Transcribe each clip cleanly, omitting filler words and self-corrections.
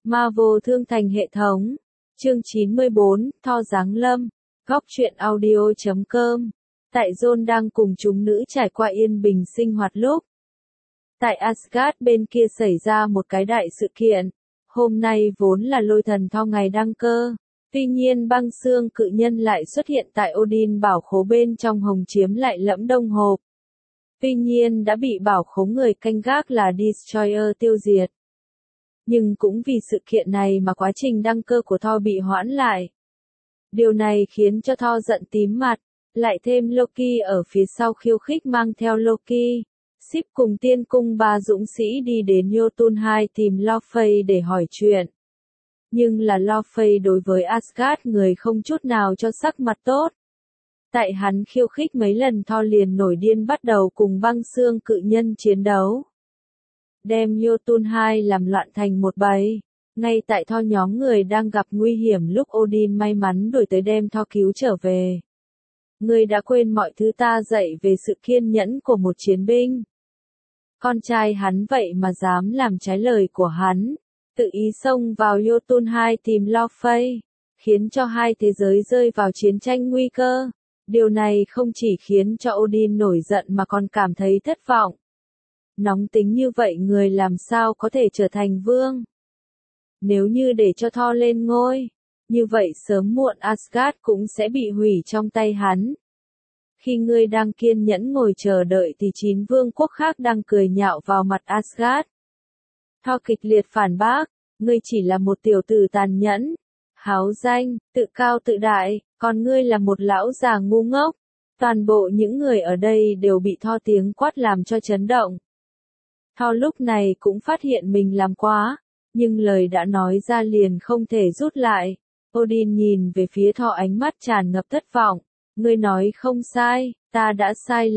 Marvel Thương Thành hệ thống. Chương 94, Thor giáng lâm. Góc truyện audio.com. Tại John đang cùng chúng nữ trải qua yên bình sinh hoạt lúc. Tại Asgard bên kia xảy ra một cái đại sự kiện. Hôm nay vốn là lôi thần Thor ngày đăng cơ. Tuy nhiên băng xương cự nhân lại xuất hiện tại Odin bảo khố bên trong hồng chiếm lại lẫm đông hộp. Tuy nhiên đã bị bảo khố người canh gác là Destroyer tiêu diệt. Nhưng cũng vì sự kiện này mà quá trình đăng cơ của Thor bị hoãn lại. Điều này khiến cho Thor giận tím mặt, lại thêm Loki ở phía sau khiêu khích mang theo Loki. Sif cùng tiên cung ba dũng sĩ đi đến Jotunheim tìm Laufey để hỏi chuyện. Nhưng là Laufey đối với Asgard người không chút nào cho sắc mặt tốt. Tại hắn khiêu khích mấy lần Thor liền nổi điên bắt đầu cùng băng xương cự nhân chiến đấu. Đem Jotunheim làm loạn thành một bầy. Ngay tại Thor nhóm người đang gặp nguy hiểm lúc Odin may mắn đuổi tới đem Thor cứu trở về. Ngươi đã quên mọi thứ ta dạy về sự kiên nhẫn của một chiến binh. Con trai hắn vậy mà dám làm trái lời của hắn, tự ý xông vào Jotunheim tìm Laufey, khiến cho hai thế giới rơi vào chiến tranh nguy cơ. Điều này không chỉ khiến cho Odin nổi giận mà còn cảm thấy thất vọng. Nóng tính như vậy người làm sao có thể trở thành vương? Nếu như để cho Thor lên ngôi, như vậy sớm muộn Asgard cũng sẽ bị hủy trong tay hắn. Khi ngươi đang kiên nhẫn ngồi chờ đợi thì 9 vương quốc khác đang cười nhạo vào mặt Asgard. Thor kịch liệt phản bác, ngươi chỉ là một tiểu tử tàn nhẫn, háo danh, tự cao tự đại, còn ngươi là một lão già ngu ngốc. Toàn bộ những người ở đây đều bị Thor tiếng quát làm cho chấn động. Thor lúc này cũng phát hiện mình làm quá, nhưng lời đã nói ra liền không thể rút lại. Odin nhìn về phía Thor ánh mắt tràn ngập thất vọng. Ngươi nói không sai, ta đã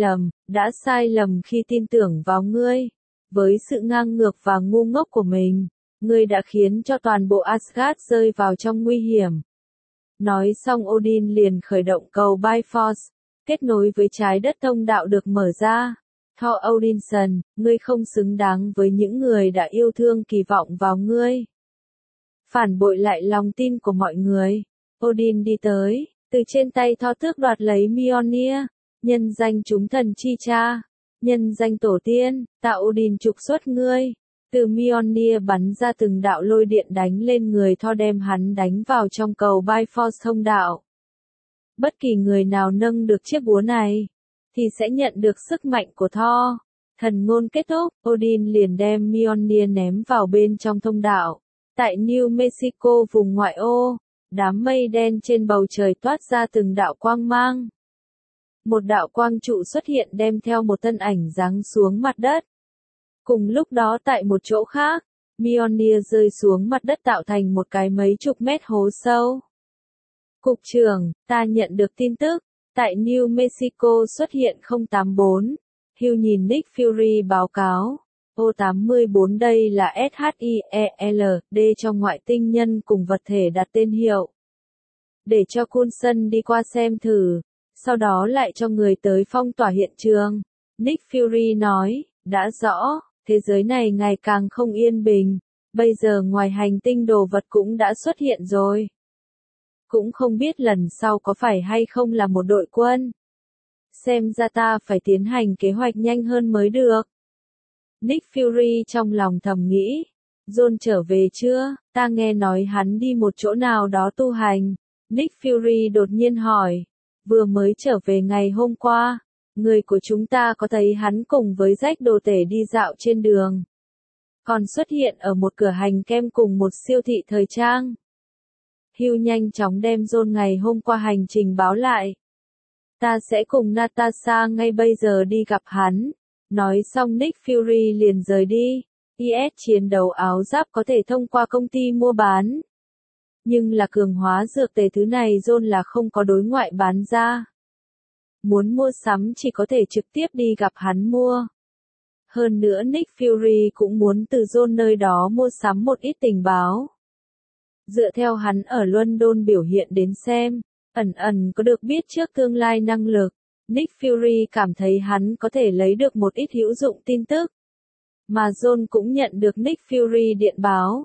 sai lầm khi tin tưởng vào ngươi. Với sự ngang ngược và ngu ngốc của mình, ngươi đã khiến cho toàn bộ Asgard rơi vào trong nguy hiểm. Nói xong Odin liền khởi động cầu Bifrost, kết nối với trái đất thông đạo được mở ra. Thor Odinson, ngươi không xứng đáng với những người đã yêu thương kỳ vọng vào ngươi. Phản bội lại lòng tin của mọi người. Odin đi tới, từ trên tay Thor tước đoạt lấy Mjolnir, nhân danh chúng thần chi cha, nhân danh tổ tiên, tạo Odin trục xuất ngươi. Từ Mjolnir bắn ra từng đạo lôi điện đánh lên người Thor đem hắn đánh vào trong cầu Bifrost thông đạo. Bất kỳ người nào nâng được chiếc búa này, thì sẽ nhận được sức mạnh của Thor. Thần ngôn kết thúc, Odin liền đem Mjolnir ném vào bên trong thông đạo. Tại New Mexico vùng ngoại ô, đám mây đen trên bầu trời toát ra từng đạo quang mang. Một đạo quang trụ xuất hiện đem theo một thân ảnh giáng xuống mặt đất. Cùng lúc đó tại một chỗ khác, Mjolnir rơi xuống mặt đất tạo thành một cái mấy chục mét hố sâu. Cục trưởng, ta nhận được tin tức, tại New Mexico xuất hiện 084. Hugh nhìn Nick Fury báo cáo. O84 đây là SHIELD trong ngoại tinh nhân cùng vật thể đặt tên hiệu. Để cho Coulson đi qua xem thử, sau đó lại cho người tới phong tỏa hiện trường. Nick Fury nói, đã rõ, thế giới này ngày càng không yên bình, bây giờ ngoài hành tinh đồ vật cũng đã xuất hiện rồi. Cũng không biết lần sau có phải hay không là một đội quân. Xem ra ta phải tiến hành kế hoạch nhanh hơn mới được. Nick Fury trong lòng thầm nghĩ. John trở về chưa? Ta nghe nói hắn đi một chỗ nào đó tu hành. Nick Fury đột nhiên hỏi. Vừa mới trở về ngày hôm qua. Người của chúng ta có thấy hắn cùng với Jack đồ tể đi dạo trên đường. Còn xuất hiện ở một cửa hàng kem cùng một siêu thị thời trang. Hugh nhanh chóng đem John ngày hôm qua hành trình báo lại. Ta sẽ cùng Natasha ngay bây giờ đi gặp hắn. Nói xong Nick Fury liền rời đi. IS chiến đấu áo giáp có thể thông qua công ty mua bán. Nhưng là cường hóa dược tề thứ này John là không có đối ngoại bán ra. Muốn mua sắm chỉ có thể trực tiếp đi gặp hắn mua. Hơn nữa Nick Fury cũng muốn từ John nơi đó mua sắm một ít tình báo. Dựa theo hắn ở London biểu hiện đến xem, ẩn có được biết trước tương lai năng lực. Nick Fury cảm thấy hắn có thể lấy được một ít hữu dụng tin tức. Mà John cũng nhận được Nick Fury điện báo.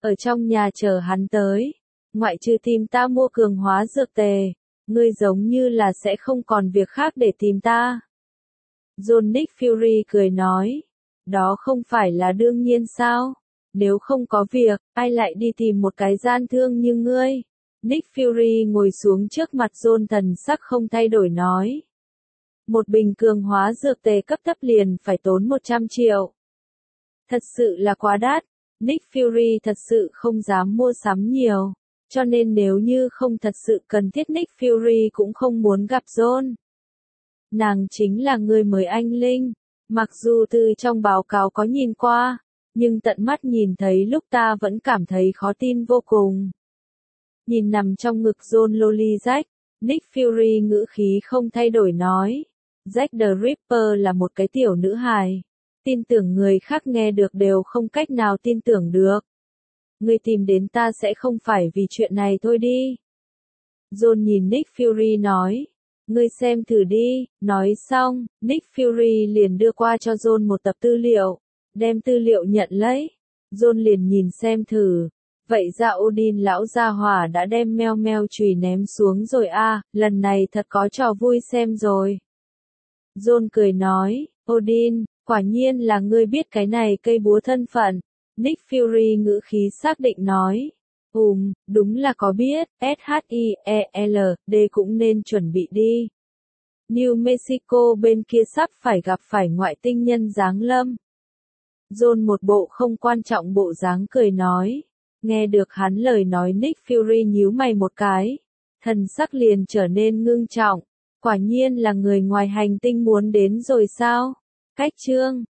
ở trong nhà chờ hắn tới. Ngoại trừ tìm ta mua cường hóa dược tề, ngươi giống như là sẽ không còn việc khác để tìm ta. John Nick Fury cười nói, đó không phải là đương nhiên sao? Nếu không có việc, ai lại đi tìm một cái gian thương như ngươi? Nick Fury ngồi xuống trước mặt John, thần sắc không thay đổi nói. Một bình cường hóa dược tề cấp thấp liền phải tốn 100 triệu. Thật sự là quá đắt. Nick Fury thật sự không dám mua sắm nhiều. Cho nên nếu như không thật sự cần thiết, Nick Fury cũng không muốn gặp John. Nàng chính là người mới anh linh. Mặc dù từ trong báo cáo có nhìn qua, nhưng tận mắt nhìn thấy lúc ta vẫn cảm thấy khó tin vô cùng. Nhìn nằm trong ngực John loli Jack, Nick Fury ngữ khí không thay đổi nói. Jack the Ripper là một cái tiểu nữ hài. Tin tưởng người khác nghe được đều không cách nào tin tưởng được. Ngươi tìm đến ta sẽ không phải vì chuyện này thôi đi. John nhìn Nick Fury nói. Ngươi xem thử đi. Nói xong, Nick Fury liền đưa qua cho John một tập tư liệu. Đem tư liệu nhận lấy. John liền nhìn xem thử. Vậy ra Odin lão gia hỏa đã đem meo meo chùy ném xuống rồi à, lần này thật có trò vui xem rồi. John cười nói, Odin, quả nhiên là ngươi biết cái này cây búa thân phận. Nick Fury ngữ khí xác định nói. Đúng là có biết, SHIELD cũng nên chuẩn bị đi. New Mexico bên kia sắp phải gặp phải ngoại tinh nhân giáng lâm. John một bộ không quan trọng bộ dáng cười nói. Nghe được hắn lời nói, Nick Fury nhíu mày một cái. Thần sắc liền trở nên ngưng trọng. Quả nhiên là người ngoài hành tinh muốn đến rồi sao? Cách chương